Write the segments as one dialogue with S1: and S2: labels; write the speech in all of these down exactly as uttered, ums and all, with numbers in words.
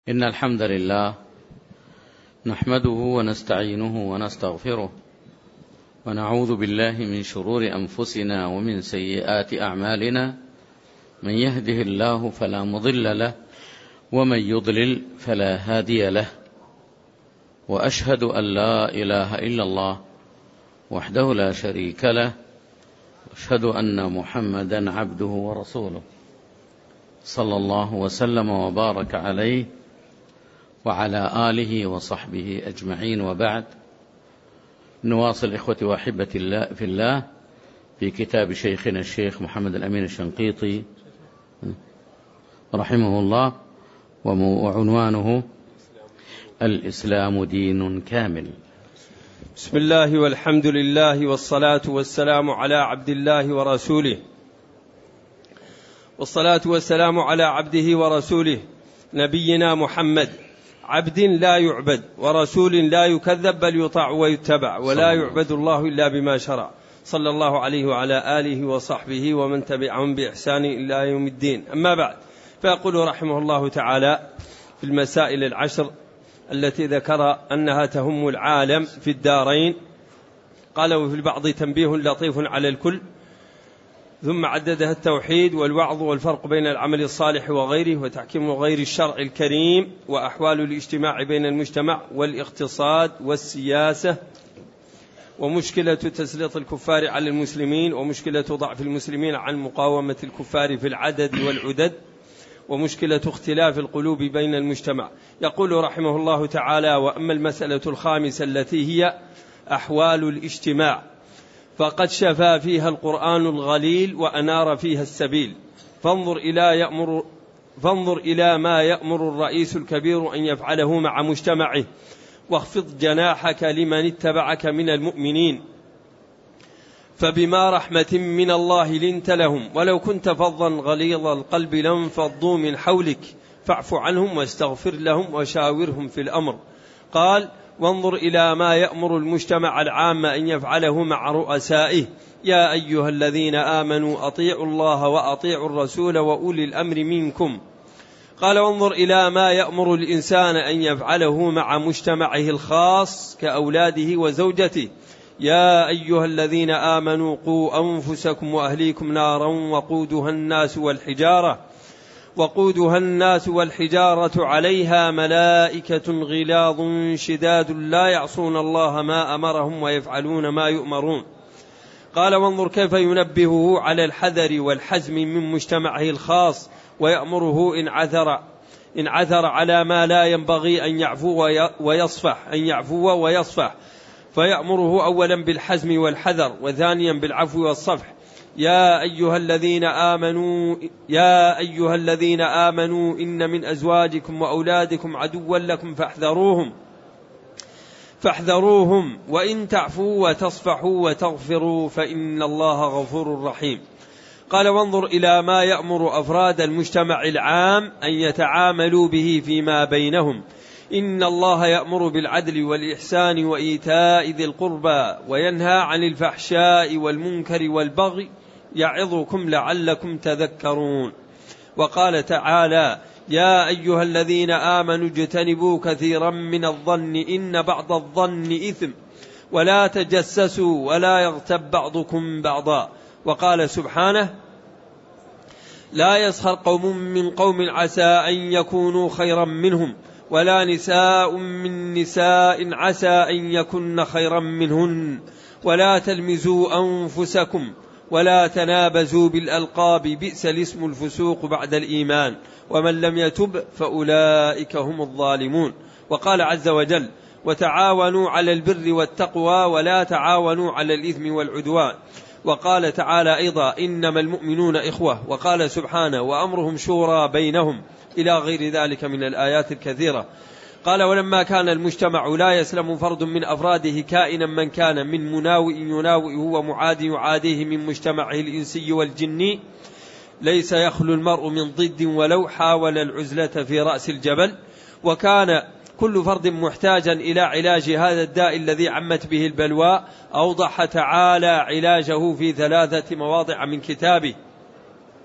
S1: إن الحمد لله نحمده ونستعينه ونستغفره ونعوذ بالله من شرور أنفسنا ومن سيئات أعمالنا. من يهده الله فلا مضل له ومن يضلل فلا هادي له، وأشهد أن لا إله إلا الله وحده لا شريك له، وأشهد أن محمدا عبده ورسوله صلى الله وسلم وبارك عليه وعلى آله وصحبه أجمعين، وبعد. نواصل إخوتي وأحبة الله في الله في كتاب شيخنا الشيخ محمد الأمين الشنقيطي رحمه الله، وعنوانه الإسلام دين كامل.
S2: بسم الله والحمد لله والصلاة والسلام على عبد الله ورسوله، والصلاة والسلام على عبده ورسوله نبينا محمد، عبد لا يعبد ورسول لا يكذب بل يطاع ويتبع، ولا يعبد الله إلا بما شرع، صلى الله عليه وعلى آله وصحبه ومن تبعهم بإحسان إلى يوم الدين. أما بعد، فيقول رحمه الله تعالى في المسائل العشر التي ذكر أنها تهم العالم في الدارين، قال: وفي البعض تنبيه لطيف على الكل، ثم عددها التوحيد والوعظ والفرق بين العمل الصالح وغيره، وتحكيم غير الشرع الكريم، وأحوال الاجتماع بين المجتمع، والاقتصاد والسياسة، ومشكلة تسليط الكفار على المسلمين، ومشكلة ضعف المسلمين عن مقاومة الكفار في العدد والعدد، ومشكلة اختلاف القلوب بين المجتمع. يقول رحمه الله تعالى: وأما المسألة الخامسة التي هي أحوال الاجتماع، فقد شفى فيها القرآن الغليل وأنار فيها السبيل. فانظر إلى, يأمر فانظر إلى ما يأمر الرئيس الكبير أن يفعله مع مجتمعه، واخفض جناحك لمن اتبعك من المؤمنين، فبما رحمة من الله لنت لهم، ولو كنت فظا غليظ القلب لانفضوا من حولك، فاعف عنهم واستغفر لهم وشاورهم في الأمر. قال: وانظر إلى ما يأمر المجتمع العام أن يفعله مع رؤسائه، يا أيها الذين آمنوا أطيعوا الله وأطيعوا الرسول وأولي الأمر منكم. قال: وانظر إلى ما يأمر الإنسان أن يفعله مع مجتمعه الخاص كأولاده وزوجته، يا أيها الذين آمنوا قوا أنفسكم وأهليكم نارا وقودها الناس والحجارة وقودها الناس والحجارة عليها ملائكة غلاظ شداد لا يعصون الله ما أمرهم ويفعلون ما يؤمرون. قال: وانظر كيف ينبهه على الحذر والحزم من مجتمعه الخاص، ويأمره إن عثر إن عثر على ما لا ينبغي أن يعفو ويصفح أن يعفو ويصفح فيأمره أولا بالحزم والحذر، وثانيا بالعفو والصفح. يا أيها الذين آمنوا يا أيها الذين آمنوا إن من أزواجكم وأولادكم عدوا لكم فاحذروهم فاحذروهم وإن تعفوا وتصفحوا وتغفروا فإن الله غفور رحيم. قال: وانظر إلى ما يأمر أفراد المجتمع العام أن يتعاملوا به فيما بينهم، إن الله يأمر بالعدل والإحسان وإيتاء ذي القربى وينهى عن الفحشاء والمنكر والبغي يعظكم لعلكم تذكرون. وقال تعالى: يا أيها الذين آمنوا اجتنبوا كثيرا من الظن إن بعض الظن إثم ولا تجسسوا ولا يغتب بعضكم بعضا. وقال سبحانه: لا يسخر قوم من قوم عسى أن يكونوا خيرا منهم ولا نساء من نساء عسى أن يكن خيرا منهن ولا تلمزوا أنفسكم ولا تنابزوا بالألقاب بئس الاسم الفسوق بعد الإيمان ومن لم يتب فأولئك هم الظالمون. وقال عز وجل: وتعاونوا على البر والتقوى ولا تعاونوا على الإثم والعدوان. وقال تعالى أيضا: إنما المؤمنون إخوة. وقال سبحانه: وأمرهم شورى بينهم، إلى غير ذلك من الآيات الكثيرة. قال: ولما كان المجتمع لا يسلم فرد من أفراده كائنا من كان، من مناوئ يناوئه ومعاد يعاديه من مجتمعه الإنسي والجني، ليس يخلو المرء من ضد ولو حاول العزلة في رأس الجبل. وكان كل فرد محتاجا إلى علاج هذا الداء الذي عمت به البلوى. أوضح تعالى علاجه في ثلاثة مواضع من كتابه: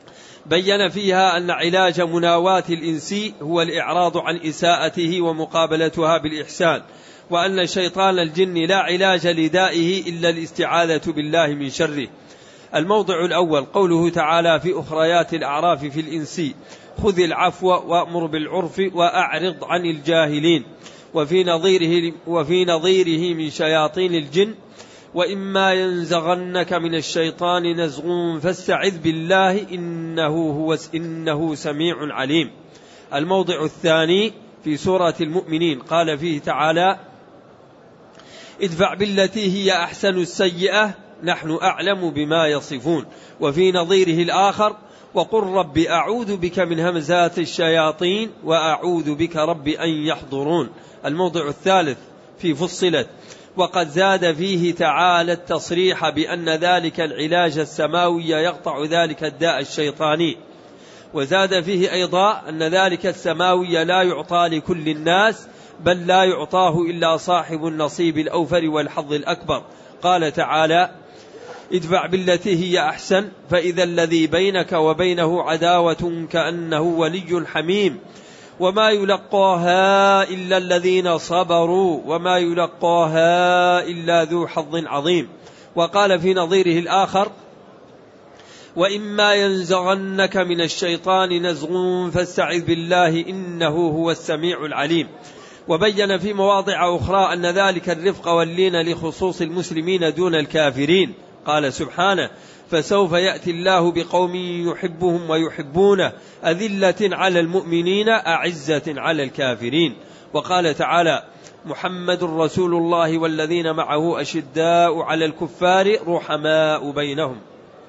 S2: بين فيها أن علاج مناواة الإنسي هو الإعراض عن إساءته ومقابلتها بالإحسان، وأن شيطان الجن لا علاج لدائه إلا الاستعاذة بالله من شره. الموضع الأول قوله تعالى في أخريات الأعراف في الإنسي: خذ العفو وأمر بالعرف وأعرض عن الجاهلين. وفي نظيره, وفي نظيره من شياطين الجن: وإما ينزغنك من الشيطان نزغ فاستعذ بالله إنه, هو إنه سميع عليم. الموضع الثاني في سورة المؤمنين قال فيه تعالى: ادفع بالتي هي أحسن السيئة نحن أعلم بما يصفون. وفي نظيره الآخر: وقل رب أعوذ بك من همزات الشياطين وأعوذ بك رب أن يحضرون. الموضع الثالث في فصلت: وقد زاد فيه تعالى التصريح بأن ذلك العلاج السماوي يقطع ذلك الداء الشيطاني. وزاد فيه أيضا أن ذلك السماوي لا يعطى لكل الناس، بل لا يعطاه إلا صاحب النصيب الأوفر والحظ الأكبر. قال تعالى: ادفع بالتي هي أحسن فإذا الذي بينك وبينه عداوة كأنه ولي حميم وما يلقاها إلا الذين صبروا وما يلقاها إلا ذو حظ عظيم. وقال في نظيره الآخر: وإما ينزغنك من الشيطان نزغ فاستعذ بالله إنه هو السميع العليم. وبين في مواضع أخرى أن ذلك الرفق واللين لخصوص المسلمين دون الكافرين. قال سبحانه: فسوف يأتي الله بقوم يحبهم ويحبونه أذلة على المؤمنين أعزة على الكافرين. وقال تعالى: محمد رسول الله والذين معه أشداء على الكفار رحماء بينهم.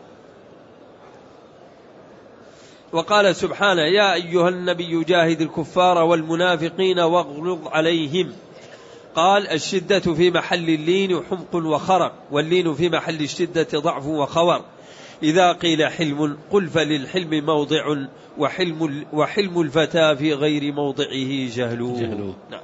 S2: وقال سبحانه: يا أيها النبي جاهد الكفار والمنافقين واغلظ عليهم. قال: الشدة في محل اللين حمق وخرق، واللين في محل الشدة ضعف وخور. إذا قيل حلم قل فللحلم موضع وحلم, وحلم الفتى في غير موضعه جهله.
S1: جهله. نعم.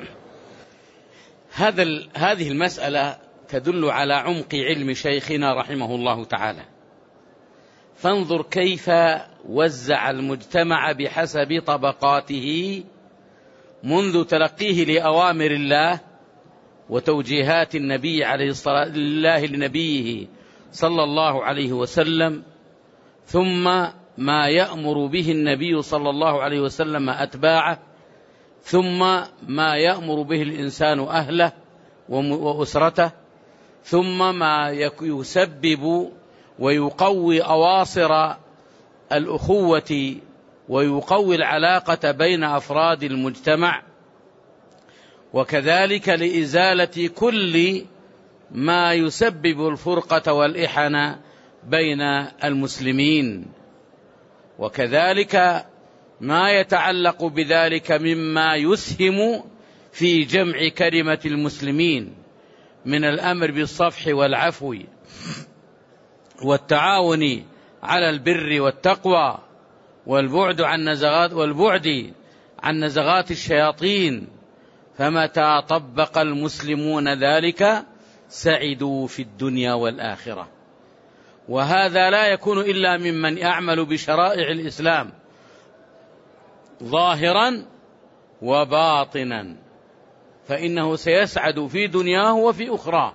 S1: هذا هذه المسألة تدل على عمق علم شيخنا رحمه الله تعالى. فانظر كيف وزع المجتمع بحسب طبقاته منذ تلقيه لأوامر الله وتوجيهات النبي عليه الصلاة الله لنبيه صلى الله عليه وسلم، ثم ما يأمر به النبي صلى الله عليه وسلم أتباعه، ثم ما يأمر به الإنسان أهله وأسرته، ثم ما يسبب ويقوي أواصر الأخوة ويقوي العلاقة بين أفراد المجتمع، وكذلك لإزالة كل ما يسبب الفرقة والإحنة بين المسلمين، وكذلك ما يتعلق بذلك مما يسهم في جمع كلمة المسلمين من الأمر بالصفح والعفو والتعاون على البر والتقوى والبعد عن نزغات والبعد عن نزغات الشياطين. فمتى طبق المسلمون ذلك سعدوا في الدنيا والآخرة. وهذا لا يكون إلا ممن يعمل بشرائع الإسلام ظاهرا وباطنا، فإنه سيسعد في دنياه وفي أخرى.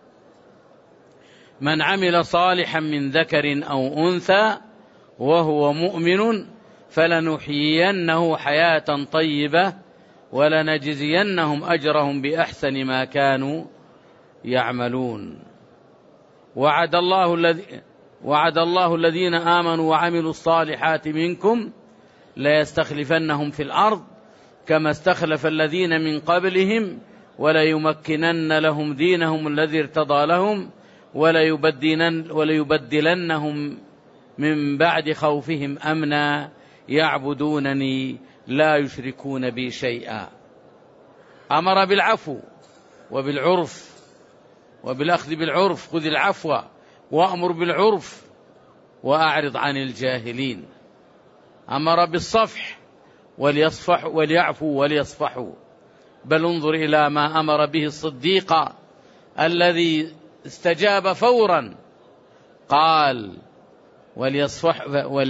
S1: من عمل صالحا من ذكر أو أنثى وهو مؤمن فلنحيينه حياة طيبة ولنجزينهم أجرهم بأحسن ما كانوا يعملون. وعد الله الذي وعد الله الذين آمنوا وعملوا الصالحات منكم ليستخلفنهم في الأرض كما استخلف الذين من قبلهم وليمكنن لهم دينهم الذي ارتضى لهم وليبدلن وليبدلنهم من بعد خوفهم أمنا يعبدونني لا يشركون بي شيئا. أمر بالعفو وبالعرف وبالأخذ بالعرف، خذ العفو وأمر بالعرف وأعرض عن الجاهلين. أمر بالصفح وليصفح وليعفوا وليصفحوا. بل انظر إلى ما أمر به الصديق الذي استجاب فورا، قال: وليصفح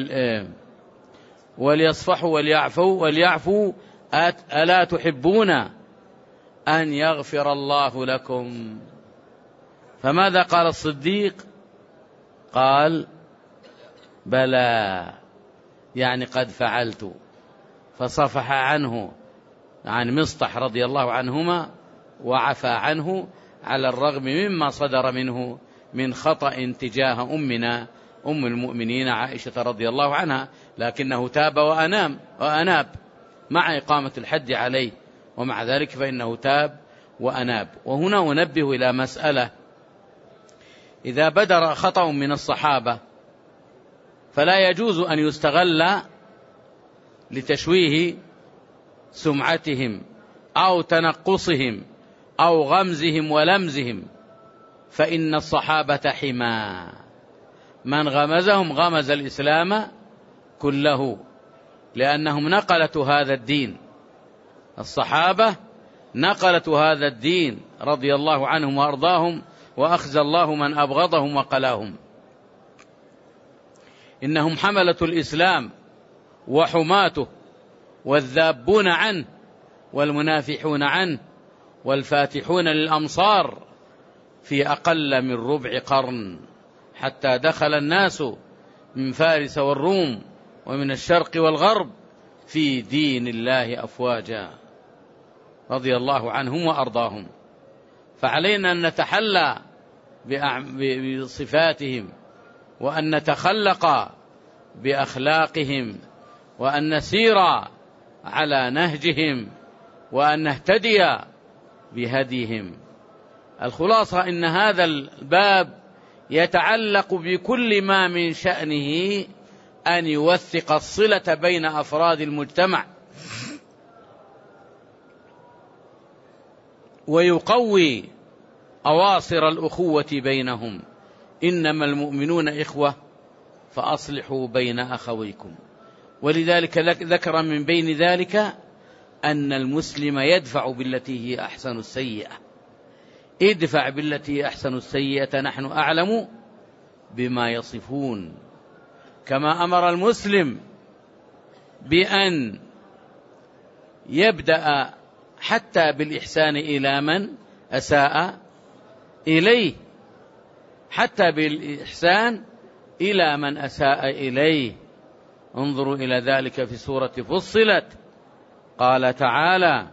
S1: وليصفحوا وليعفوا وليعفوا ألا تحبون أن يغفر الله لكم؟ فماذا قال الصديق؟ قال بلى، يعني قد فعلت، فصفح عنه عن مصطح رضي الله عنهما وعفى عنه على الرغم مما صدر منه من خطأ تجاه أمنا أم المؤمنين عائشة رضي الله عنها، لكنه تاب وأنام وأناب مع إقامة الحد عليه، ومع ذلك فإنه تاب وأناب. وهنا أنبه إلى مسألة: إذا بدر خطأ من الصحابة فلا يجوز أن يستغل لتشويه سمعتهم أو تنقصهم أو غمزهم ولمزهم، فإن الصحابة حمى، من غمزهم غمز الإسلام كله، لأنهم نقلة هذا الدين، الصحابة نقلة هذا الدين رضي الله عنهم وأرضاهم، وأخزى الله من أبغضهم وقلاهم. إنهم حملة الإسلام وحماته، والذابون عنه والمنافحون عنه والفاتحون للأمصار في أقل من ربع قرن، حتى دخل الناس من فارس والروم ومن الشرق والغرب في دين الله أفواجا رضي الله عنهم وأرضاهم. فعلينا أن نتحلى بصفاتهم، وأن نتخلق بأخلاقهم، وأن نسير على نهجهم، وأن نهتدي بهديهم. الخلاصة إن هذا الباب يتعلق بكل ما من شأنه أن يوثق الصلة بين أفراد المجتمع، ويقوي أواصر الأخوة بينهم. إنما المؤمنون إخوة فأصلحوا بين أخويكم. ولذلك ذكر من بين ذلك أن المسلم يدفع بالتي هي أحسن السيئة. ادفع بالتي هي أحسن السيئة، نحن أعلم بما يصفون. كما أمر المسلم بأن يبدأ حتى بالإحسان إلى من أساء إليه، حتى بالإحسان إلى من أساء إليه. انظروا إلى ذلك في سورة فصلت، قال تعالى: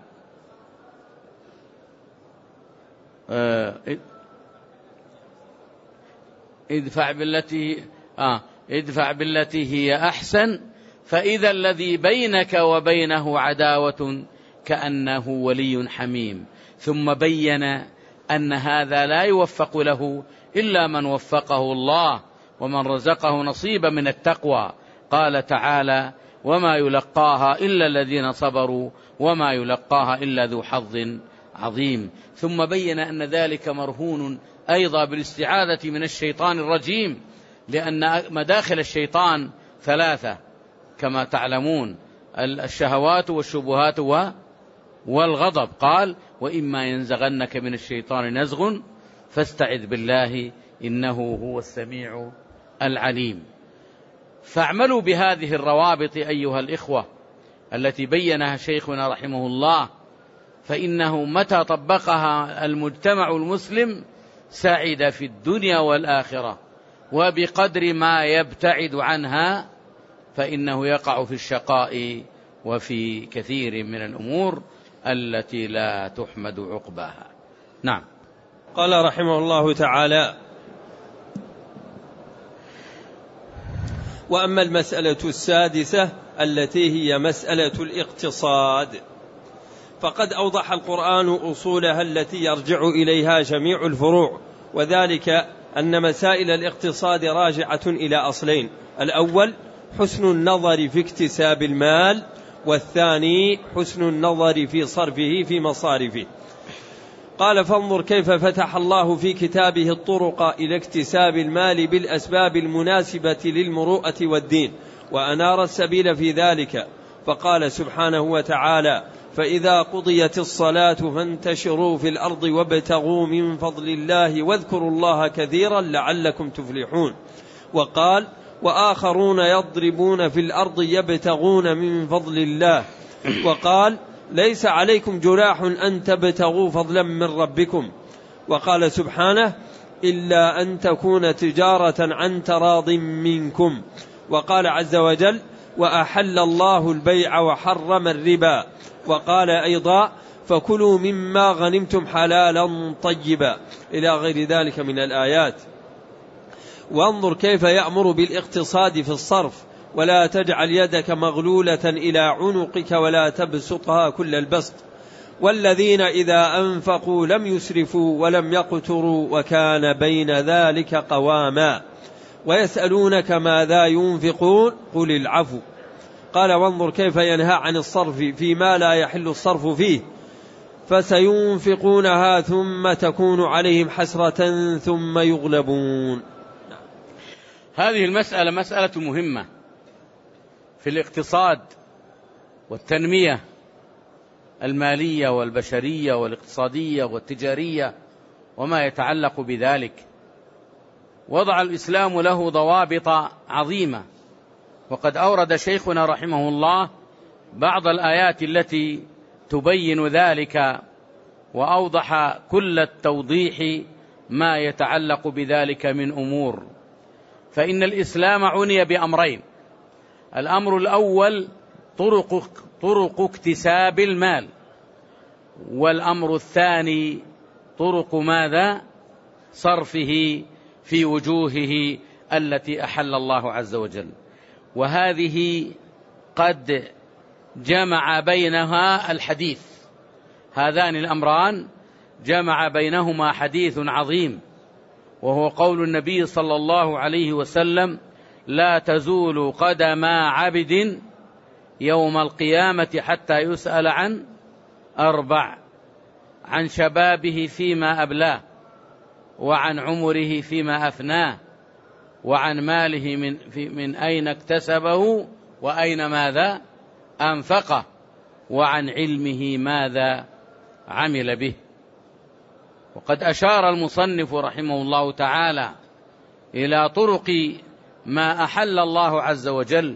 S1: ادفع بالتي آه ادفع بالتي هي أحسن فإذا الذي بينك وبينه عداوة كأنه ولي حميم. ثم بين أن هذا لا يوفق له إلا من وفقه الله ومن رزقه نصيبا من التقوى. قال تعالى: وما يلقاها إلا الذين صبروا وما يلقاها إلا ذو حظ عظيم. ثم بين أن ذلك مرهون أيضا بالاستعاذة من الشيطان الرجيم، لأن مداخل الشيطان ثلاثة كما تعلمون: الشهوات والشبهات والغضب. قال: وإما ينزغنك من الشيطان نزغ فاستعذ بالله إنه هو السميع العليم. فاعملوا بهذه الروابط أيها الإخوة التي بينها شيخنا رحمه الله، فإنه متى طبقها المجتمع المسلم سعد في الدنيا والآخرة، وبقدر ما يبتعد عنها فإنه يقع في الشقاء وفي كثير من الأمور التي لا تحمد عقباها. نعم.
S2: قال رحمه الله تعالى: وأما المسألة السادسة التي هي مسألة الاقتصاد، فقد أوضح القرآن أصولها التي يرجع إليها جميع الفروع، وذلك أن مسائل الاقتصاد راجعة إلى أصلين: الأول حسن النظر في اكتساب المال، والثاني حسن النظر في صرفه في مصارفه. قال: فانظر كيف فتح الله في كتابه الطرق إلى اكتساب المال بالأسباب المناسبة للمروءة والدين، وأنار السبيل في ذلك، فقال سبحانه وتعالى: فإذا قضيت الصلاة فانتشروا في الأرض وابتغوا من فضل الله واذكروا الله كثيرا لعلكم تفلحون. وقال: وآخرون يضربون في الأرض يبتغون من فضل الله. وقال ليس عليكم جناح أن تبتغوا فضلا من ربكم. وقال سبحانه إلا أن تكون تجارة عن تراض منكم. وقال عز وجل وأحل الله البيع وحرم الربا. وقال أيضا فكلوا مما غنمتم حلالا طيبا، إلى غير ذلك من الآيات. وانظر كيف يأمر بالاقتصاد في الصرف، ولا تجعل يدك مغلولة إلى عنقك ولا تبسطها كل البسط، والذين إذا أنفقوا لم يسرفوا ولم يقتروا وكان بين ذلك قواما، ويسألونك ماذا ينفقون قل العفو. قال وانظر كيف ينهى عن الصرف فيما لا يحل الصرف فيه، فسينفقونها ثم تكون عليهم حسرة ثم يغلبون.
S1: هذه المسألة مسألة مهمة في الاقتصاد والتنمية المالية والبشرية والاقتصادية والتجارية وما يتعلق بذلك. وضع الإسلام له ضوابط عظيمة، وقد أورد شيخنا رحمه الله بعض الآيات التي تبين ذلك، وأوضح كل التوضيح ما يتعلق بذلك من أمور. فإن الإسلام عني بأمرين: الأمر الأول طرق, طرق اكتساب المال، والأمر الثاني طرق ماذا؟ صرفه في وجوهه التي أحل الله عز وجل. وهذه قد جمع بينها الحديث، هذان الأمران جمع بينهما حديث عظيم، وهو قول النبي صلى الله عليه وسلم لا تزول قدم عبد يوم القيامة حتى يسأل عن أربع: عن شبابه فيما أبلاه، وعن عمره فيما أفناه، وعن ماله من, في من أين اكتسبه وأين ماذا أنفقه، وعن علمه ماذا عمل به. وقد أشار المصنف رحمه الله تعالى إلى طرق ما أحل الله عز وجل،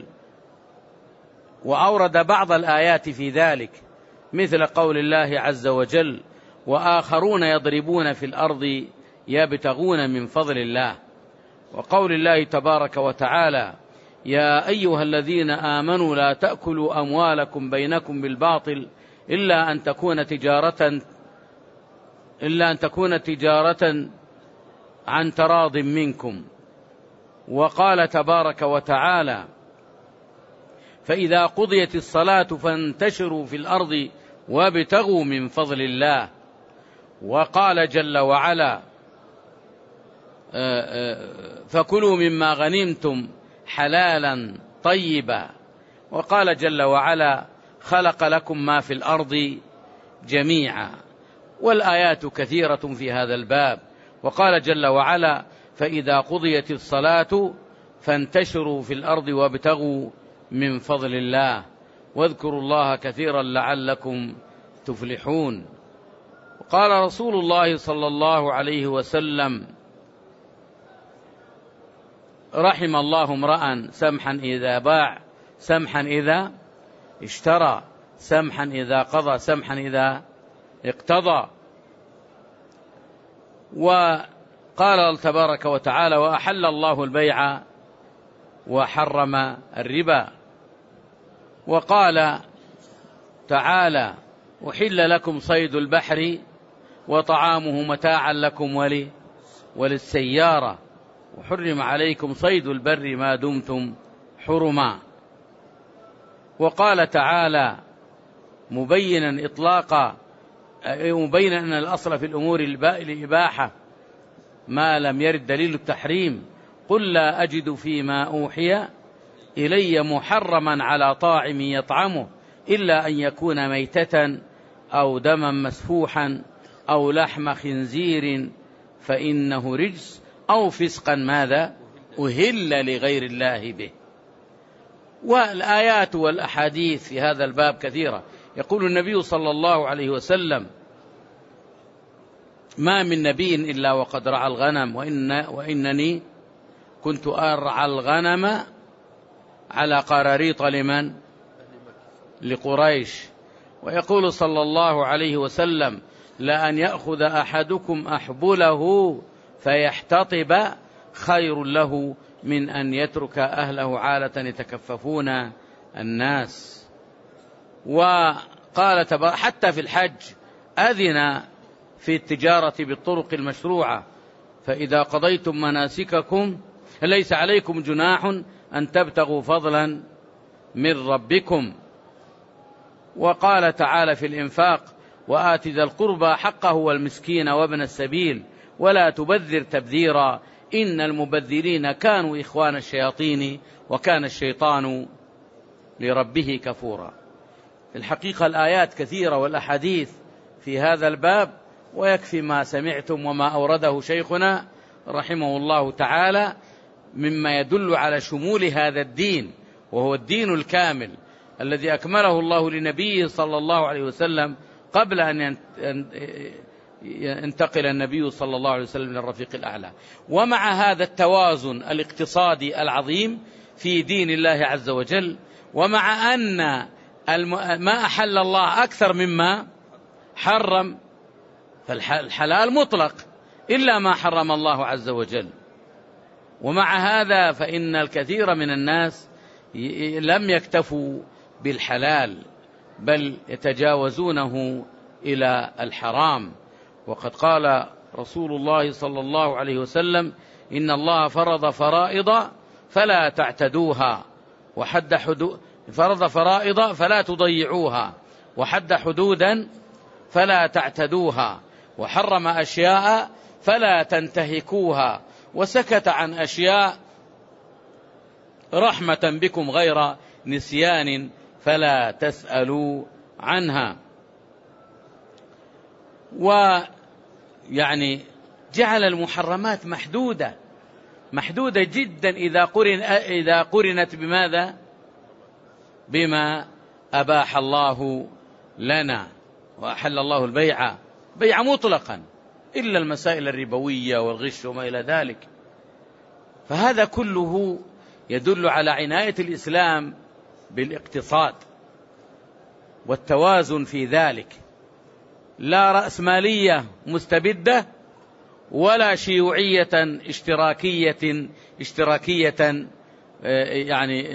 S1: وأورد بعض الآيات في ذلك، مثل قول الله عز وجل وآخرون يضربون في الأرض يبتغون من فضل الله، وقول الله تبارك وتعالى يا أيها الذين آمنوا لا تأكلوا أموالكم بينكم بالباطل إلا أن تكون تجارة إلا أن تكون تجارة عن تراض منكم. وقال تبارك وتعالى فإذا قضيت الصلاة فانتشروا في الأرض وابتغوا من فضل الله. وقال جل وعلا فكلوا مما غنمتم حلالا طيبا. وقال جل وعلا خلق لكم ما في الأرض جميعا. والآيات كثيرة في هذا الباب. وقال جل وعلا فإذا قضيت الصلاة فانتشروا في الأرض وابتغوا من فضل الله واذكروا الله كثيرا لعلكم تفلحون. وقال رسول الله صلى الله عليه وسلم رحم الله امرأ سمحا إذا باع سمحا إذا اشترى سمحا إذا قضى سمحا إذا اقتضى. وقال تبارك وتعالى وأحل الله البيع وحرم الربا. وقال تعالى أحل لكم صيد البحر وطعامه متاعا لكم ولي وللسيارة وحرم عليكم صيد البر ما دمتم حرما. وقال تعالى مبينا إطلاقا مبينا أن الأصل في الأمور الإباحة ما لم يرد دليل التحريم قل لا أجد فيما أوحي إلي محرما على طاعم يطعمه إلا أن يكون ميتة أو دما مسفوحا أو لحم خنزير فإنه رجس أو فسقا ماذا أهل لغير الله به. والآيات والأحاديث في هذا الباب كثيرة. يقول النبي صلى الله عليه وسلم ما من نبي إلا وقد رعى الغنم وإن وإنني كنت أرعى الغنم على قراريط لمن؟ لقريش. ويقول صلى الله عليه وسلم: لأن يأخذ أحدكم أحبله فيحتطب خير له من أن يترك أهله عالة يتكففون الناس. وقال حتى في الحج أذن في التجارة بالطرق المشروعة: فإذا قضيتم مناسككم ليس عليكم جناح أن تبتغوا فضلا من ربكم. وقال تعالى في الإنفاق: وآت ذا القربى حقه والمسكين وابن السبيل ولا تبذر تبذيرا إن المبذرين كانوا إخوان الشياطين وكان الشيطان لربه كفورا. في الحقيقة الآيات كثيرة والأحاديث في هذا الباب، ويكفي ما سمعتم وما أورده شيخنا رحمه الله تعالى مما يدل على شمول هذا الدين، وهو الدين الكامل الذي أكمله الله لنبيه صلى الله عليه وسلم قبل أن ينتقل النبي صلى الله عليه وسلم للرفيق الأعلى. ومع هذا التوازن الاقتصادي العظيم في دين الله عز وجل، ومع أن ما أحل الله أكثر مما حرم، فالحلال مطلق إلا ما حرم الله عز وجل. ومع هذا فإن الكثير من الناس لم يكتفوا بالحلال بل يتجاوزونه إلى الحرام. وقد قال رسول الله صلى الله عليه وسلم: إن الله فرض فرائض فلا تعتدوها وحد حدود فرض فرائض فلا تضيعوها وحد حدودا فلا تعتدوها وحرم أشياء فلا تنتهكوها وسكت عن أشياء رحمة بكم غير نسيان فلا تسألوا عنها. ويعني جعل المحرمات محدودة محدودة جدا إذا قرن إذا قرنت بماذا؟ بما أباح الله لنا. وأحل الله البيع بيع مطلقا إلا المسائل الربوية والغش وما إلى ذلك. فهذا كله يدل على عناية الإسلام بالاقتصاد والتوازن في ذلك، لا رأسمالية مستبدة ولا شيوعية اشتراكية اشتراكية يعني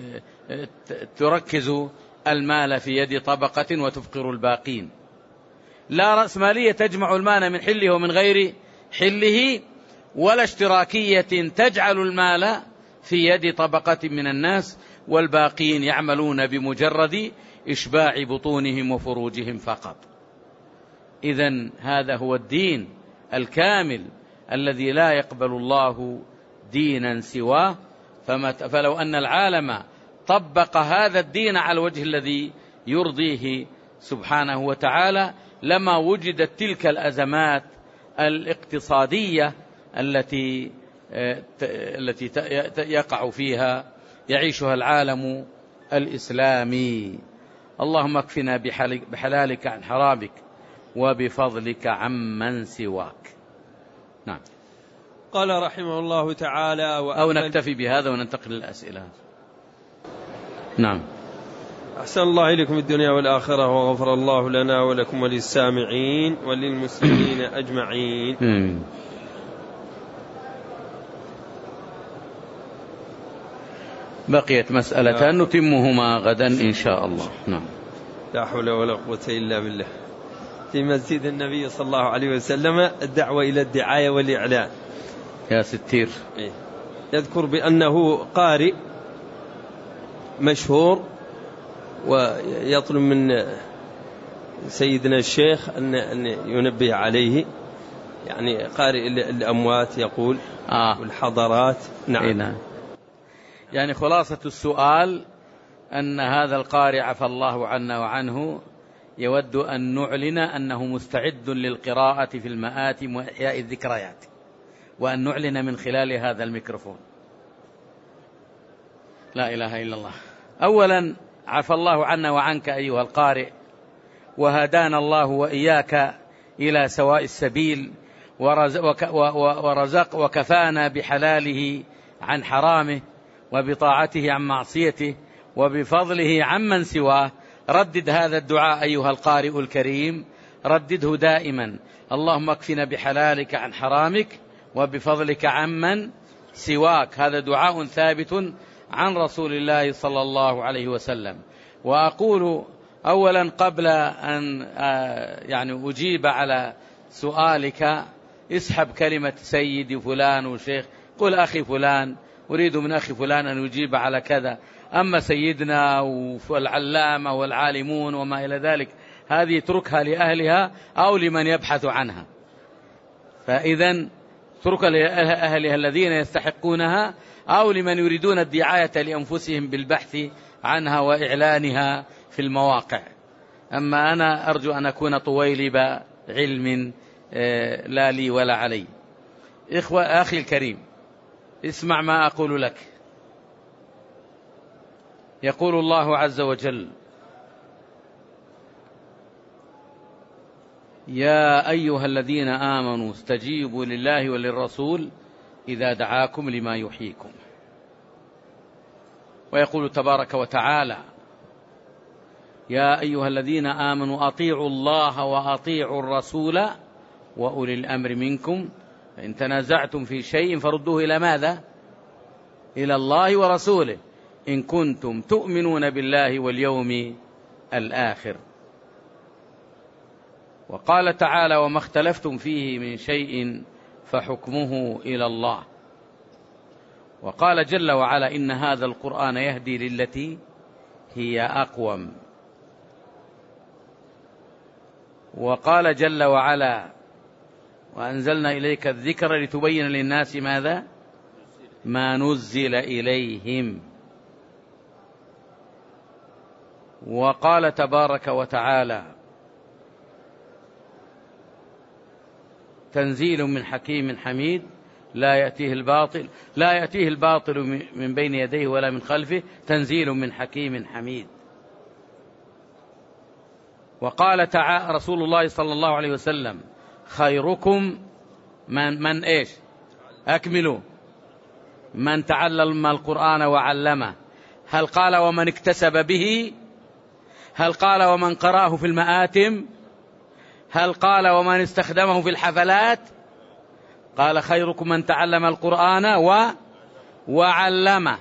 S1: تركز المال في يد طبقة وتفقر الباقين، لا رأسمالية تجمع المال من حله ومن غير حله، ولا اشتراكية تجعل المال في يد طبقة من الناس والباقين يعملون بمجرد إشباع بطونهم وفروجهم فقط. إذن هذا هو الدين الكامل الذي لا يقبل الله دينا سواه. فلو أن العالم طبق هذا الدين على الوجه الذي يرضيه سبحانه وتعالى لما وجدت تلك الأزمات الاقتصادية التي التي يقع فيها يعيشها العالم الإسلامي. اللهم اكفنا بحلالك عن حرامك وبفضلك عمن سواك. نعم.
S2: قال رحمه الله تعالى:
S1: أو نكتفي بهذا وننتقل للأسئلة. نعم.
S2: أحسن الله إليكم الدنيا والآخرة، وغفر الله لنا ولكم وللسامعين وللمسلمين أجمعين.
S1: م. بقيت مسألتان نتمهما غدا إن شاء الله. نعم.
S2: لا حول ولا قوة إلا بالله. في مسجد النبي صلى الله عليه وسلم الدعوة إلى الدعاية والإعلان.
S1: يا ستير.
S2: يذكر بأنه قارئ مشهور، ويطلب من سيدنا الشيخ أن ينبه عليه، يعني قارئ الأموات يقول
S1: آه.
S2: والحضارات. نعم.
S1: نعم. يعني خلاصة السؤال أن هذا القارئ عفى الله عنا وعنه يود أن نعلن أنه مستعد للقراءة في المآتم وإحياء الذكريات، وأن نعلن من خلال هذا الميكروفون. لا إله إلا الله. أولا عفى الله عنا وعنك أيها القارئ، وهدانا الله وإياك إلى سواء السبيل، ورزق وكفانا بحلاله عن حرامه، وبطاعته عن معصيته، وبفضله عمن سواه. ردد هذا الدعاء أيها القارئ الكريم، ردده دائما: اللهم اكفنا بحلالك عن حرامك وبفضلك عمن سواك. هذا دعاء ثابت عن رسول الله صلى الله عليه وسلم. وأقول أولا قبل أن يعني أجيب على سؤالك، اسحب كلمة سيدي فلان وشيخ، قل أخي فلان، أريد من أخي فلان أن يجيب على كذا. أما سيدنا والعلامة والعالمون وما إلى ذلك، هذه اتركها لأهلها أو لمن يبحث عنها. فإذن اتركها لأهلها الذين يستحقونها، أو لمن يريدون الدعاية لأنفسهم بالبحث عنها وإعلانها في المواقع. أما أنا أرجو أن أكون طويلب علم لا لي ولا علي. إخوة أخي الكريم، اسمع ما أقول لك. يقول الله عز وجل: يا أيها الذين آمنوا استجيبوا لله وللرسول إذا دعاكم لما يحييكم. ويقول تبارك وتعالى: يا أيها الذين آمنوا أطيعوا الله وأطيعوا الرسول وأولي الأمر منكم فإن تنازعتم في شيء فردوه إلى ماذا؟ إلى الله ورسوله إن كنتم تؤمنون بالله واليوم الآخر. وقال تعالى: وما اختلفتم فيه من شيء فحكمه إلى الله. وقال جل وعلا: إن هذا القرآن يهدي للتي هي أقوم. وقال جل وعلا: وأنزلنا إليك الذكر لتبين للناس ماذا؟ ما نزل إليهم. وقال تبارك وتعالى: تنزيل من حكيم حميد لا يأتيه الباطل لا يأتيه الباطل من بين يديه ولا من خلفه تنزيل من حكيم حميد. وقال تعالى رسول الله صلى الله عليه وسلم: خيركم من من إيش أكملوا من تعلم القرآن وعلمه. هل قال ومن اكتسب به؟ هل قال ومن قرأه في المآتم؟ هل قال ومن استخدمه في الحفلات؟ قال: خيركم من تعلم القرآن و... وعلمه.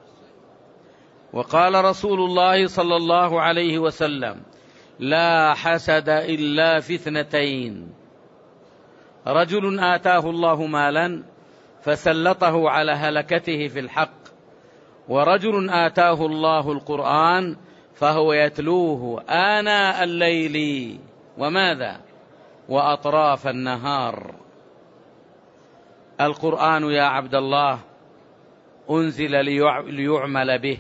S1: وقال رسول الله صلى الله عليه وسلم: لا حسد إلا في اثنتين: رجل آتاه الله مالا فسلطه على هلكته في الحق، ورجل آتاه الله القرآن فهو يتلوه آناء الليل وماذا؟ وأطراف النهار. القرآن يا عبد الله أنزل ليعمل به،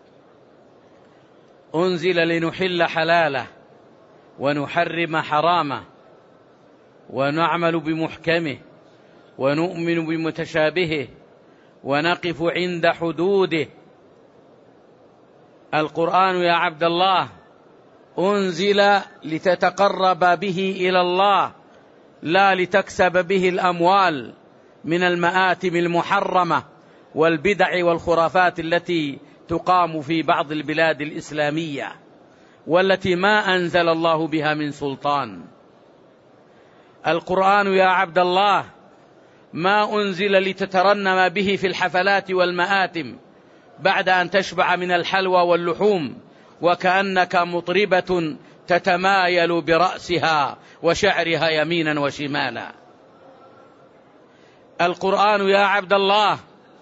S1: أنزل لنحل حلاله ونحرم حرامه، ونعمل بمحكمه ونؤمن بمتشابهه ونقف عند حدوده. القرآن يا عبد الله أنزل لتتقرب به إلى الله، لا لتكسب به الأموال من المآتم المحرمة والبدع والخرافات التي تقام في بعض البلاد الإسلامية والتي ما أنزل الله بها من سلطان. القرآن يا عبد الله ما أنزل لتترنم به في الحفلات والمآتم بعد أن تشبع من الحلوى واللحوم وكأنك مطربة تتمايل برأسها وشعرها يمينا وشمالا. القرآن يا عبد الله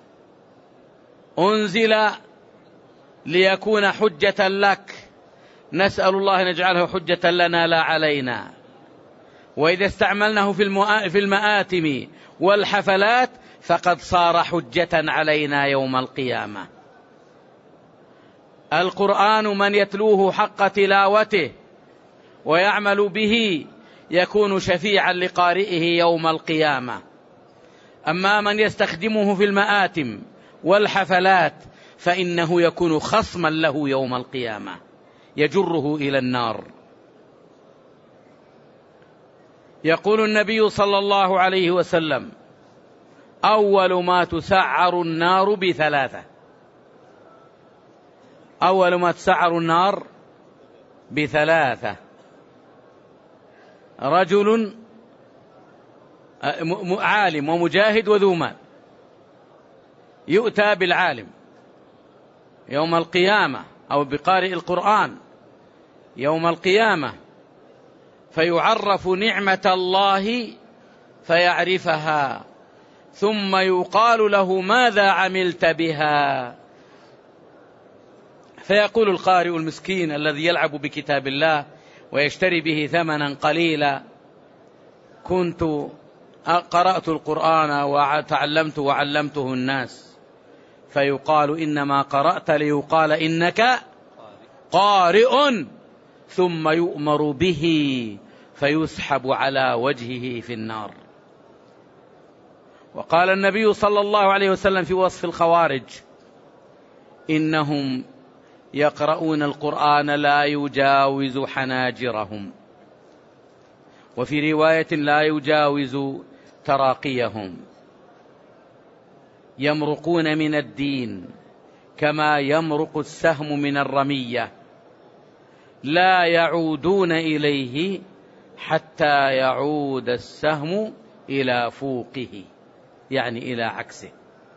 S1: أنزل ليكون حجة لك، نسأل الله أن يجعله حجة لنا لا علينا. وإذا استعملناه في المآتم والحفلات فقد صار حجة علينا يوم القيامة. القرآن من يتلوه حق تلاوته ويعمل به يكون شفيعا لقارئه يوم القيامة. أما من يستخدمه في المآتم والحفلات فإنه يكون خصما له يوم القيامة يجره إلى النار. يقول النبي صلى الله عليه وسلم: أول ما تسعر النار بثلاثة. أول ما تسعر النار بثلاثة: رجل عالم ومجاهد وذو مال. يؤتى بالعالم يوم القيامة أو بقارئ القرآن يوم القيامة فيعرف نعمة الله فيعرفها، ثم يقال له: ماذا عملت بها؟ فيقول القارئ المسكين الذي يلعب بكتاب الله ويشتري به ثمنا قليلا: كنت قرأت القرآن وتعلمت وعلمته الناس. فيقال: إنما قرأت ليقال إنك قارئ، ثم يؤمر به فيسحب على وجهه في النار. وقال النبي صلى الله عليه وسلم في وصف الخوارج: إنهم يقرؤون القرآن لا يجاوز حناجرهم، وفي رواية لا يجاوز تراقيهم، يمرقون من الدين كما يمرق السهم من الرمية، لا يعودون إليه حتى يعود السهم إلى فوقه، يعني إلى عكسه.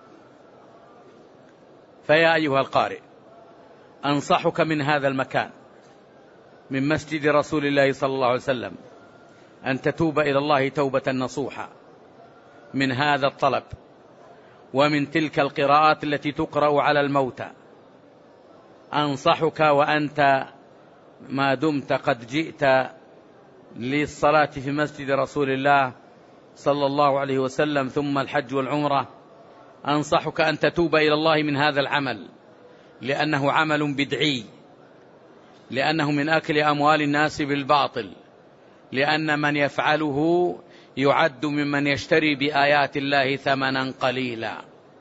S1: فيا أيها القارئ، أنصحك من هذا المكان، من مسجد رسول الله صلى الله عليه وسلم، أن تتوب إلى الله توبة نصوحة من هذا الطلب ومن تلك القراءات التي تقرأ على الموتى. أنصحك وأنت ما دمت قد جئت للصلاة في مسجد رسول الله صلى الله عليه وسلم ثم الحج والعمرة، أنصحك أن تتوب إلى الله من هذا العمل، لأنه عمل بدعي، لأنه من أكل أموال الناس بالباطل، لأن من يفعله يعد ممن يشتري بآيات الله ثمنا قليلا،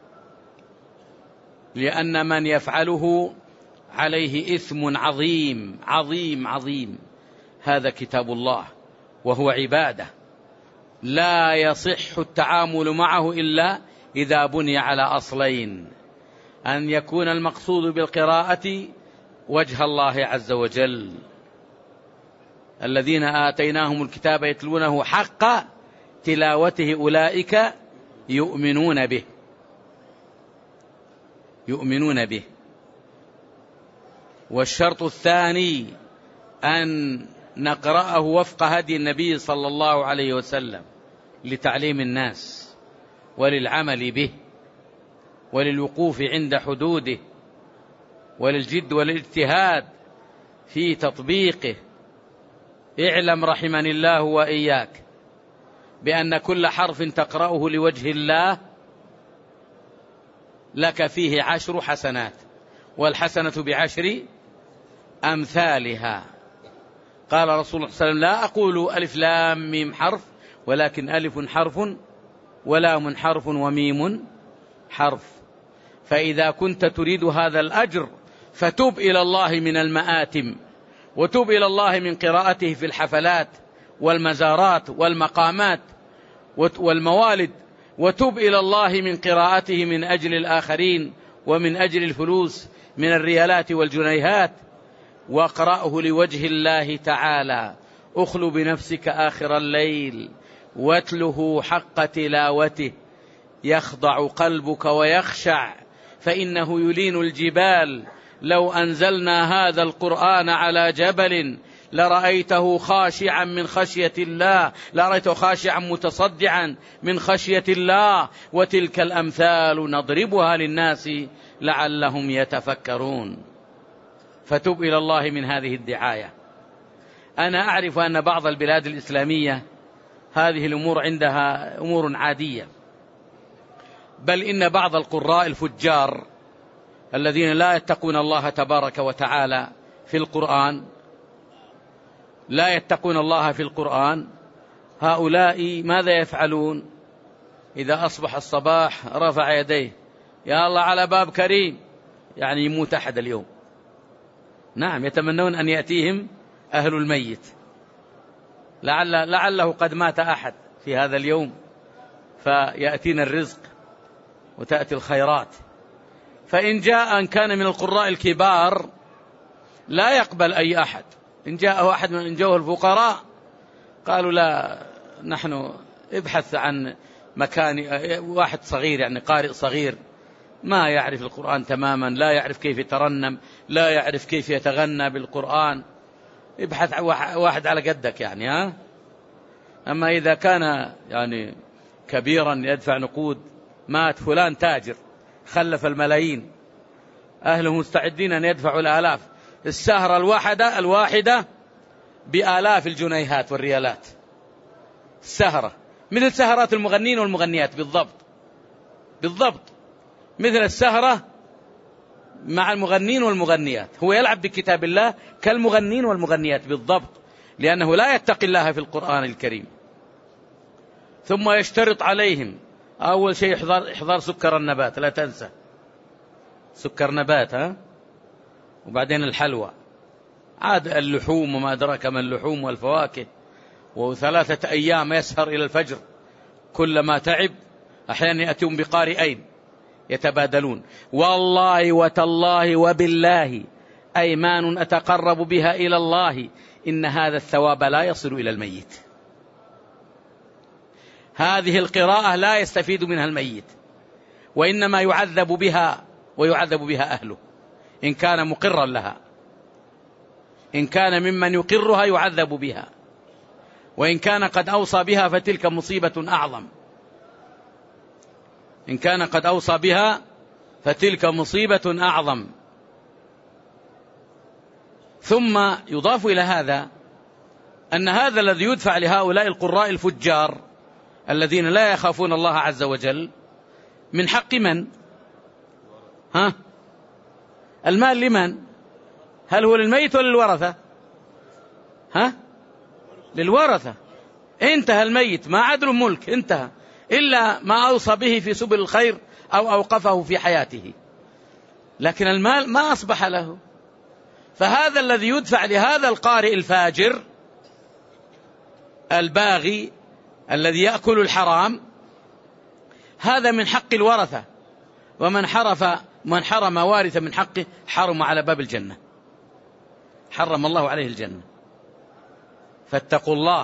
S1: لأن من يفعله عليه إثم عظيم عظيم عظيم. هذا كتاب الله وهو عبادة، لا يصح التعامل معه إلا إذا بني على أصلين: أن يكون المقصود بالقراءة وجه الله عز وجل، الذين آتيناهم الكتاب يتلونه حق تلاوته أولئك يؤمنون به يؤمنون به. والشرط الثاني أن نقرأه وفق هدي النبي صلى الله عليه وسلم لتعليم الناس وللعمل به وللوقوف عند حدوده وللجد والاجتهاد في تطبيقه. اعلم رحمني الله وإياك بأن كل حرف تقرأه لوجه الله لك فيه عشر حسنات، والحسنة بعشر أمثالها. قال رسول الله صلى الله عليه وسلم: لا أقول ألف لام ميم حرف، ولكن ألف حرف ولام حرف وميم حرف. فإذا كنت تريد هذا الأجر فتب إلى الله من المآتم، وتب إلى الله من قراءته في الحفلات والمزارات والمقامات والموالد، وتب إلى الله من قراءته من أجل الآخرين ومن أجل الفلوس من الريالات والجنيهات، واقرأه لوجه الله تعالى. أخل بنفسك آخر الليل واتله حق تلاوته، يخضع قلبك ويخشع، فإنه يلين الجبال. لو أنزلنا هذا القرآن على جبل لرأيته خاشعا من خشية الله، لرأيته خاشعا متصدعا من خشية الله. وتلك الأمثال نضربها للناس لعلهم يتفكرون. فتب إلى الله من هذه الدعاية. أنا أعرف أن بعض البلاد الإسلامية هذه الأمور عندها أمور عادية، بل إن بعض القراء الفجار الذين لا يتقون الله تبارك وتعالى في القرآن لا يتقون الله في القرآن هؤلاء ماذا يفعلون؟ إذا أصبح الصباح رفع يديه: يا الله على باب كريم، يعني يموت أحد اليوم. نعم، يتمنون أن يأتيهم أهل الميت، لعل لعله قد مات أحد في هذا اليوم فيأتينا الرزق. وتأتي الخيرات. فإن جاء أن كان من القراء الكبار لا يقبل أي أحد. إن جاءه أحد من جوه الفقراء قالوا لا، نحن ابحث عن مكان واحد صغير، يعني قارئ صغير ما يعرف القرآن تماما، لا يعرف كيف يترنم، لا يعرف كيف يتغنى بالقرآن، ابحث عن واحد على قدك يعني. ها أما إذا كان يعني كبيرا يدفع نقود، مات فلان تاجر خلف الملايين، أهله مستعدين أن يدفعوا الآلاف، السهرة الواحدة الواحدة بآلاف الجنيهات والريالات، السهرة مثل سهرات المغنين والمغنيات بالضبط بالضبط، مثل السهرة مع المغنين والمغنيات. هو يلعب بكتاب الله كالمغنين والمغنيات بالضبط، لأنه لا يتقي الله في القرآن الكريم. ثم يشترط عليهم أول شيء إحضار, إحضار سكر النبات، لا تنسى سكر نبات، ها، وبعدين الحلوى، عاد اللحوم وما أدراك ما اللحوم والفواكه، وثلاثة أيام يسهر إلى الفجر، كلما تعب أحيانا يأتون بقارئين يتبادلون. والله وتالله وبالله أيمان أتقرب بها إلى الله إن هذا الثواب لا يصل إلى الميت. هذه القراءة لا يستفيد منها الميت، وإنما يعذب بها ويعذب بها أهله إن كان مقرا لها. إن كان ممن يقرها يعذب بها، وإن كان قد أوصى بها فتلك مصيبة أعظم. إن كان قد أوصى بها فتلك مصيبة أعظم. ثم يضاف إلى هذا أن هذا الذي يدفع لهؤلاء القراء الفجار الذين لا يخافون الله عز وجل من حق من؟ ها؟ المال لمن؟ هل هو للميت ولا للورثة؟ ها؟ للورثة. انتهى الميت، ما عاد له ملك، انتهى، إلا ما أوصى به في سبل الخير أو أوقفه في حياته، لكن المال ما أصبح له. فهذا الذي يدفع لهذا القارئ الفاجر الباغي الذي يأكل الحرام، هذا من حق الورثة، ومن حرف من حرم وارث من حقه حرم على باب الجنة، حرم الله عليه الجنة. فاتقوا الله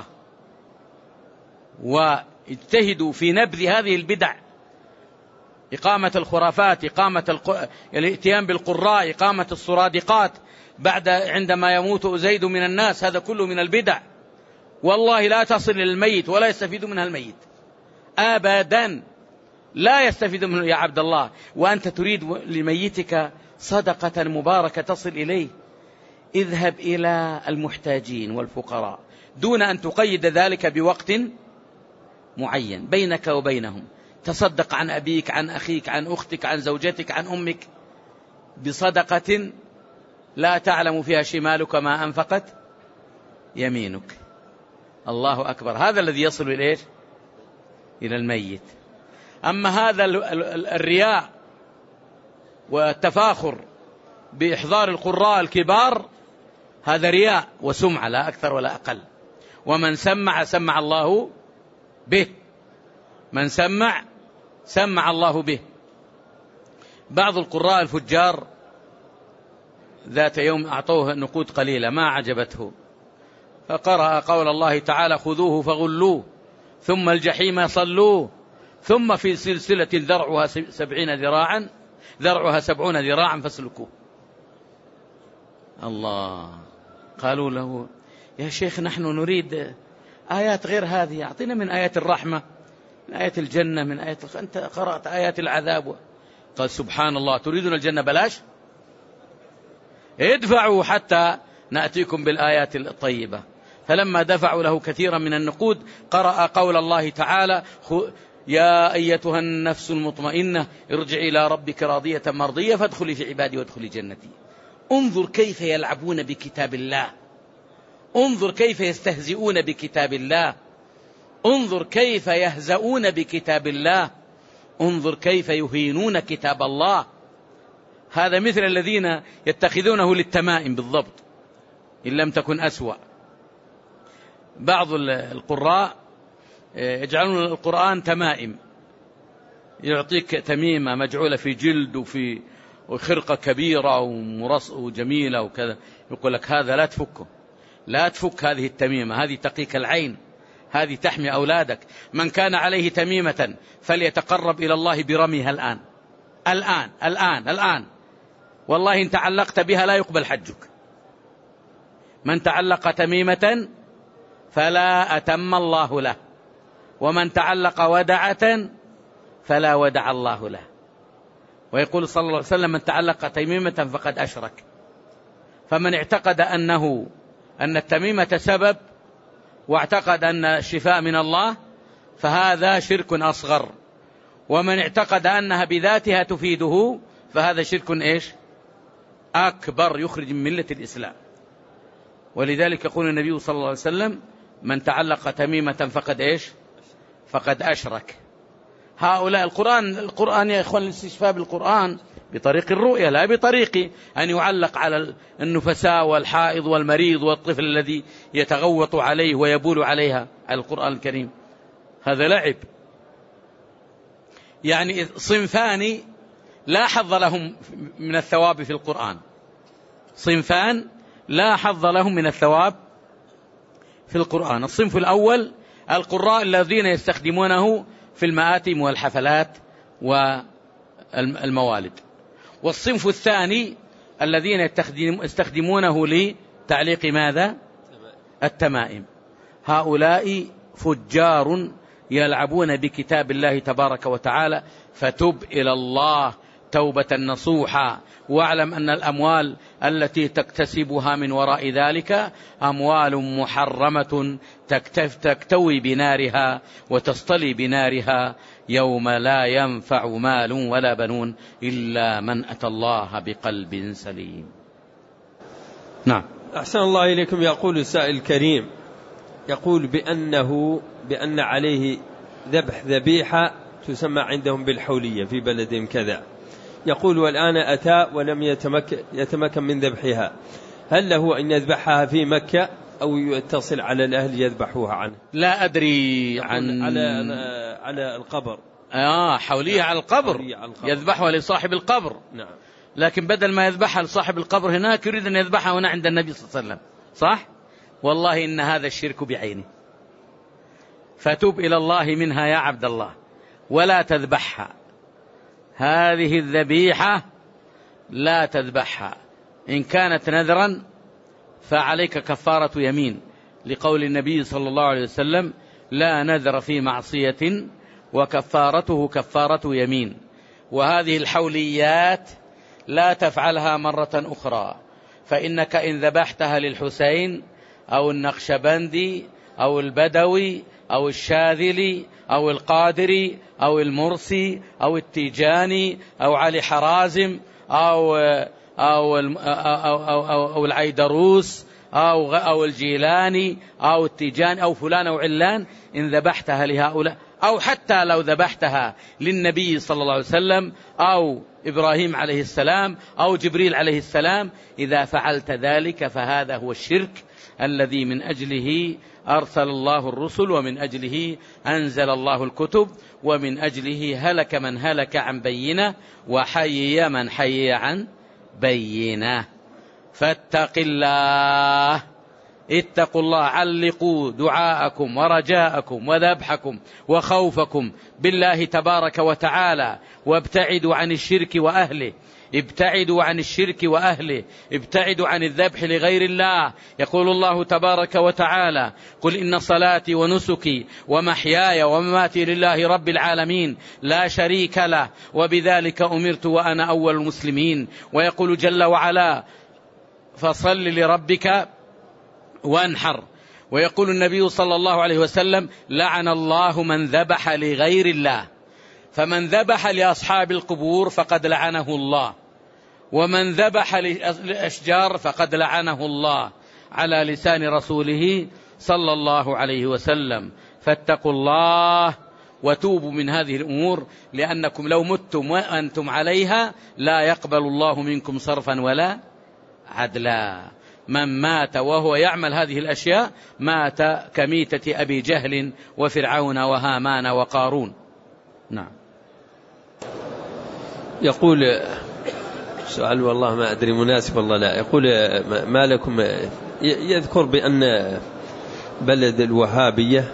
S1: واجتهدوا في نبذ هذه البدع، إقامة الخرافات، إقامة الق... الاتيان بالقراء، إقامة الصرادقات بعد عندما يموت زيد من الناس، هذا كله من البدع، والله لا تصل للميت ولا يستفيد منها الميت أبدا، لا يستفيد منه يا عبد الله. وأنت تريد لميتك صدقة مباركة تصل إليه، اذهب إلى المحتاجين والفقراء دون أن تقيد ذلك بوقت معين بينك وبينهم. تصدق عن أبيك، عن أخيك، عن أختك، عن زوجتك، عن أمك بصدقة لا تعلم فيها شمالك ما أنفقت يمينك. الله أكبر. هذا الذي يصل إليه إلى الميت. أما هذا الرياء والتفاخر بإحضار القراء الكبار هذا رياء وسمعة لا أكثر ولا أقل. ومن سمع سمع الله به، من سمع سمع الله به. بعض القراء الفجار ذات يوم أعطوه نقود قليلة ما عجبته، فقرأ قول الله تعالى: خذوه فغلوه ثم الجحيم صلوه ثم في سلسلة ذرعها سبعين ذراعا ذرعها سبعون ذراعا فاسلكوه. الله. قالوا له: يا شيخ نحن نريد آيات غير هذه، أعطينا من آيات الرحمة، من آيات الجنة، من آيات، أنت قرأت آيات العذاب. قال: سبحان الله، تريدون الجنة بلاش؟ ادفعوا حتى نأتيكم بالآيات الطيبة. فلما دفعوا له كثيرا من النقود قرأ قول الله تعالى: يا أيتها النفس المطمئنة ارجعي إلى ربك راضية مرضية فادخلي في عبادي وادخلي جنتي. انظر كيف يلعبون بكتاب الله، انظر كيف يستهزئون بكتاب الله، انظر كيف يهزؤون بكتاب الله، انظر كيف يهينون كتاب الله. هذا مثل الذين يتخذونه للتمائم بالضبط إن لم تكن أسوأ. بعض القراء يجعلون القرآن تمائم، يعطيك تميمة مجعولة في جلد وفي وخرقة كبيرة ومرص وجميلة وكذا، يقول لك هذا لا تفكه، لا تفك هذه التميمة، هذه تقيك العين، هذه تحمي أولادك. من كان عليه تميمة فليتقرب إلى الله برميها الآن الآن الآن الآن، والله إن تعلقت بها لا يقبل حجك. من تعلق تميمة فلا أتم الله له، ومن تعلق ودعة فلا ودع الله له. ويقول صلى الله عليه وسلم من تعلق تميمة فقد أشرك. فمن اعتقد أنه أن التميمة سبب واعتقد أن الشفاء من الله فهذا شرك أصغر، ومن اعتقد أنها بذاتها تفيده فهذا شرك إيش؟ أكبر، يخرج من ملة الإسلام. ولذلك يقول النبي صلى الله عليه وسلم من تعلق تميمة فقد إيش؟ فقد أشرك. هؤلاء القرآن القرآن يا إخوان الاستشفاء بالقرآن بطريق الرؤية، لا بطريق أن يعلق على النفساء والحائض والمريض والطفل الذي يتغوط عليه ويبول عليها على القرآن الكريم. هذا لعب. يعني صنفان لا حظ لهم من الثواب في القرآن، صنفان لا حظ لهم من الثواب في القرآن. الصنف الأول القراء الذين يستخدمونه في المآتم والحفلات والموالد، والصنف الثاني الذين يستخدمونه لتعليق ماذا؟ التمائم. هؤلاء فجار يلعبون بكتاب الله تبارك وتعالى، فتب إلى الله توبة نصوحا، واعلم أن الأموال التي تكتسبها من وراء ذلك أموال محرمة تكتوي بنارها وتصطلي بنارها يوم لا ينفع مال ولا بنون إلا من أتى الله بقلب سليم. نعم.
S2: أحسن الله إليكم. يقول السائل الكريم، يقول بأنه بأن عليه ذبح ذبيحة تسمى عندهم بالحولية في بلد كذا، يقول والآن أتى ولم يتمكن, يتمكن من ذبحها، هل له أن يذبحها في مكة أو يتصل على الأهل يذبحوها عنه؟
S1: لا أدري عن
S2: على على القبر.
S1: آه حولية على القبر، يذبحها لصاحب القبر.
S2: نعم.
S1: لكن بدل ما يذبحها لصاحب القبر هناك يريد أن يذبحها هنا عند النبي صلى الله عليه وسلم. صح؟ والله إن هذا الشرك بعينه. فتوب إلى الله منها يا عبد الله ولا تذبحها. هذه الذبيحة لا تذبحها. إن كانت نذرا فعليك كفارة يمين، لقول النبي صلى الله عليه وسلم لا نذر في معصية وكفارته كفارة يمين. وهذه الحوليات لا تفعلها مرة أخرى، فإنك إن ذبحتها للحسين أو النقشبندي أو البدوي أو الشاذلي أو القادري أو المرسي أو التيجاني أو علي حرازم أو أو أو, أو, أو, أو العيدروس أو أو الجيلاني أو التيجاني أو فلان أو علان، إن ذبحتها لهؤلاء أو حتى لو ذبحتها للنبي صلى الله عليه وسلم أو إبراهيم عليه السلام أو جبريل عليه السلام، إذا فعلت ذلك فهذا هو الشرك الذي من أجله أرسل الله الرسل، ومن أجله أنزل الله الكتب، ومن أجله هلك من هلك عن بينة وحيي من حيي عن بينة. فاتق الله، اتقوا الله، علقوا دعاءكم ورجاءكم وذبحكم وخوفكم بالله تبارك وتعالى، وابتعدوا عن الشرك وأهله، ابتعدوا عن الشرك وأهله، ابتعدوا عن الذبح لغير الله. يقول الله تبارك وتعالى قل إن صلاتي ونسكي ومحياي ومماتي لله رب العالمين لا شريك له وبذلك أمرت وأنا أول المسلمين. ويقول جل وعلا فصل لربك وانحر. ويقول النبي صلى الله عليه وسلم لعن الله من ذبح لغير الله، فمن ذبح لأصحاب القبور فقد لعنه الله، ومن ذبح للأشجار فقد لعنه الله، على لسان رسوله صلى الله عليه وسلم. فاتقوا الله وتوبوا من هذه الأمور، لأنكم لو متم وأنتم عليها لا يقبل الله منكم صرفا ولا عدلا. من مات وهو يعمل هذه الأشياء مات كميتة أبي جهل وفرعون وهامان وقارون. نعم.
S2: يقول سؤال والله ما أدري مناسب والله لا. يقول ما لكم يذكر بأن بلد الوهابية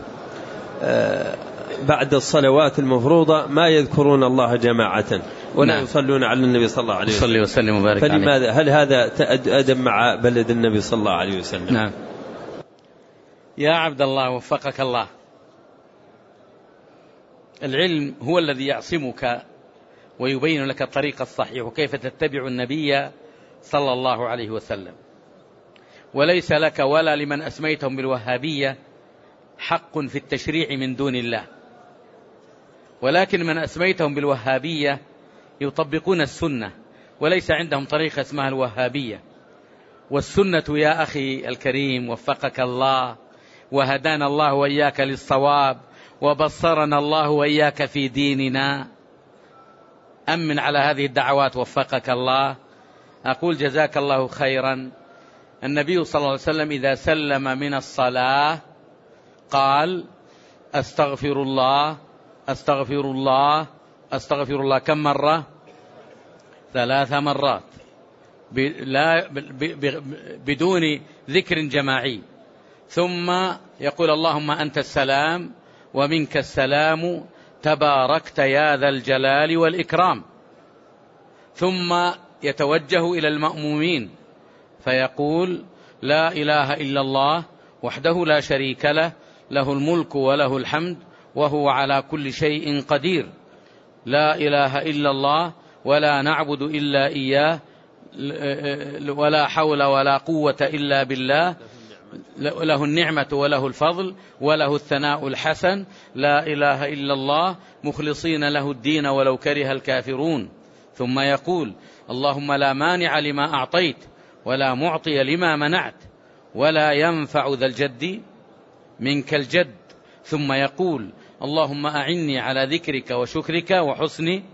S2: بعد الصلوات المفروضة ما يذكرون الله جماعة ولا نعم. يصلون على النبي صلى الله عليه وسلم,
S1: وسلم وبارك
S2: فلماذا عليه. هل هذا أدب مع بلد النبي صلى الله عليه وسلم؟
S1: نعم. يا عبد الله وفقك الله، العلم هو الذي يعصمك ويبين لك الطريق الصحيح وكيف تتبع النبي صلى الله عليه وسلم، وليس لك ولا لمن أسميتهم بالوهابية حق في التشريع من دون الله، ولكن من أسميتهم بالوهابية يطبقون السنة وليس عندهم طريقة اسمها الوهابية. والسنة يا أخي الكريم وفقك الله وهدانا الله وإياك للصواب وبصرنا الله وإياك في ديننا، أمن على هذه الدعوات وفقك الله. أقول جزاك الله خيرا. النبي صلى الله عليه وسلم إذا سلم من الصلاة قال أستغفر الله أستغفر الله أستغفر الله. كم مرة؟ ثلاث مرات لا بدون ذكر جماعي. ثم يقول اللهم أنت السلام ومنك السلام تباركت يا ذا الجلال والإكرام. ثم يتوجه إلى المأمومين فيقول لا إله إلا الله وحده لا شريك له له الملك وله الحمد وهو على كل شيء قدير. لا إله إلا الله ولا نعبد إلا إياه ولا حول ولا قوة إلا بالله له النعمة وله الفضل وله الثناء الحسن. لا إله إلا الله مخلصين له الدين ولو كره الكافرون. ثم يقول اللهم لا مانع لما أعطيت ولا معطي لما منعت ولا ينفع ذا الجد منك الجد. ثم يقول اللهم أعني على ذكرك وشكرك وحسن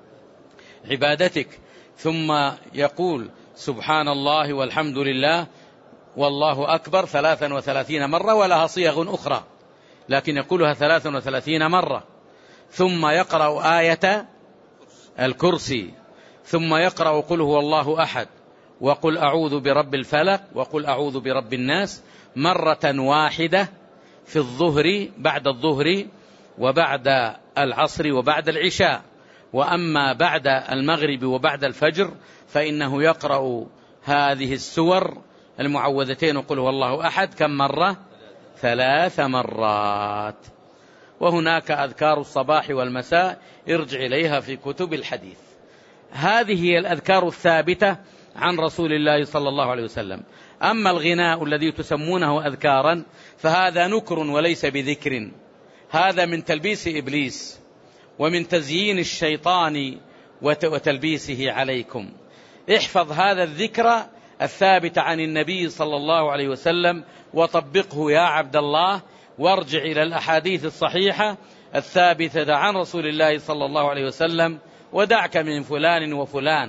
S1: عبادتك. ثم يقول سبحان الله والحمد لله والله أكبر ثلاثا وثلاثين مرة، ولها صيغ أخرى لكن يقولها ثلاثا وثلاثين مرة. ثم يقرأ آية الكرسي، ثم يقرأ قل هو الله أحد وقل أعوذ برب الفلق وقل أعوذ برب الناس مرة واحدة في الظهر بعد الظهر وبعد العصر وبعد العشاء. وأما بعد المغرب وبعد الفجر فإنه يقرأ هذه السور المعوذتين وقل هو الله أحد كم مرة؟ ثلاث مرات. وهناك أذكار الصباح والمساء ارجع إليها في كتب الحديث. هذه هي الأذكار الثابتة عن رسول الله صلى الله عليه وسلم. أما الغناء الذي تسمونه أذكارا فهذا نكر وليس بذكر، هذا من تلبيس إبليس ومن تزيين الشيطان وتلبيسه عليكم. احفظ هذا الذكر الثابت عن النبي صلى الله عليه وسلم وطبقه يا عبد الله، وارجع إلى الأحاديث الصحيحة الثابتة عن رسول الله صلى الله عليه وسلم ودعك من فلان وفلان.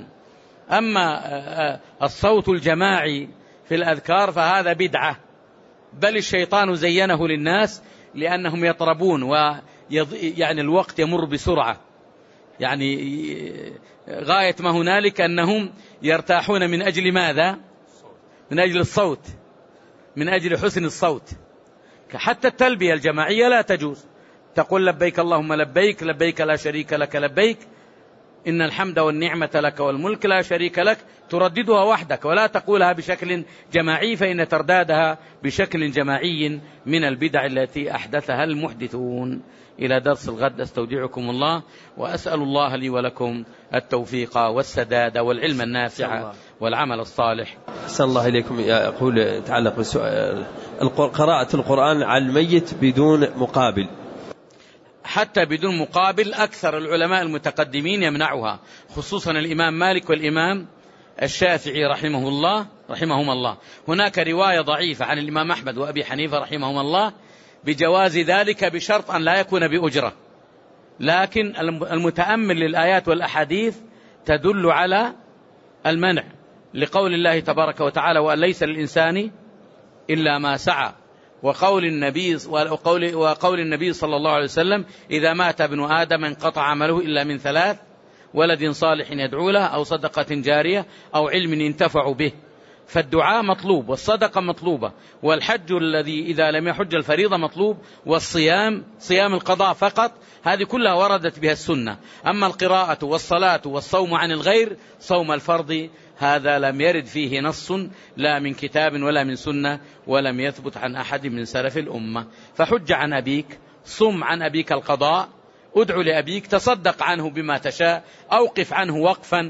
S1: أما الصوت الجماعي في الأذكار فهذا بدعة، بل الشيطان زينه للناس لأنهم يطربون ويعني الوقت يمر بسرعة، يعني غاية ما هنالك أنهم يرتاحون من أجل ماذا؟ من أجل الصوت، من أجل حسن الصوت. حتى التلبية الجماعية لا تجوز، تقول لبيك اللهم لبيك لبيك لا شريك لك لبيك إن الحمد والنعمة لك والملك لا شريك لك، ترددها وحدك ولا تقولها بشكل جماعي، فإن تردادها بشكل جماعي من البدع التي أحدثها المحدثون. إلى درس الغد أستودعكم الله، وأسأل الله لي ولكم التوفيق والسداد والعلم النافع والعمل الصالح.
S2: أسأل الله إليكم. يقول يتعلق بالسؤال قراءة القرآن على الميت بدون مقابل.
S1: حتى بدون مقابل أكثر العلماء المتقدمين يمنعها، خصوصا الإمام مالك والإمام الشافعي رحمه الله رحمهما الله. هناك رواية ضعيفة عن الإمام أحمد وأبي حنيفة رحمهما الله بجواز ذلك بشرط أن لا يكون بأجرة، لكن المتأمل للآيات والأحاديث تدل على المنع، لقول الله تبارك وتعالى وأن ليس للإنسان إلا ما سعى، وقول النبي وقول, وقول النبي صلى الله عليه وسلم إذا مات ابن آدم انقطع عمله إلا من ثلاث، ولد صالح يدعو له أو صدقة جارية أو علم ينتفع به. فالدعاء مطلوب، والصدقة مطلوبة، والحج الذي إذا لم يحج الفريضة مطلوب، والصيام صيام القضاء فقط، هذه كلها وردت بها السنة. أما القراءة والصلاة والصوم عن الغير، صوم الفرض، هذا لم يرد فيه نص لا من كتاب ولا من سنة، ولم يثبت عن أحد من سلف الأمة. فحج عن أبيك، صم عن أبيك القضاء، ادعو لأبيك، تصدق عنه بما تشاء، أوقف عنه وقفا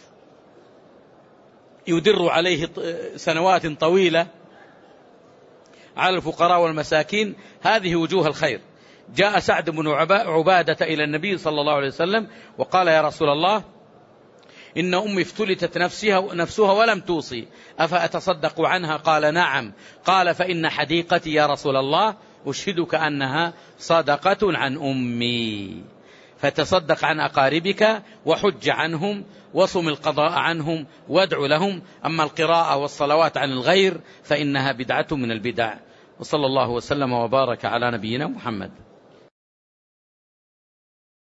S1: يدر عليه سنوات طويلة على الفقراء والمساكين. هذه وجوه الخير. جاء سعد بن عبادة إلى النبي صلى الله عليه وسلم وقال: يا رسول الله، إن أمي افتلتت نفسها, نفسها ولم توصي، أفأتصدق عنها؟ قال: نعم. قال: فإن حديقتي يا رسول الله أشهدك أنها صدقة عن أمي. فتصدق عن أقاربك، وحج عنهم، وصم القضاء عنهم، وادع لهم. أما القراءة والصلوات عن الغير فإنها بدعة من البدع. وصلى الله وسلم وبارك على نبينا محمد.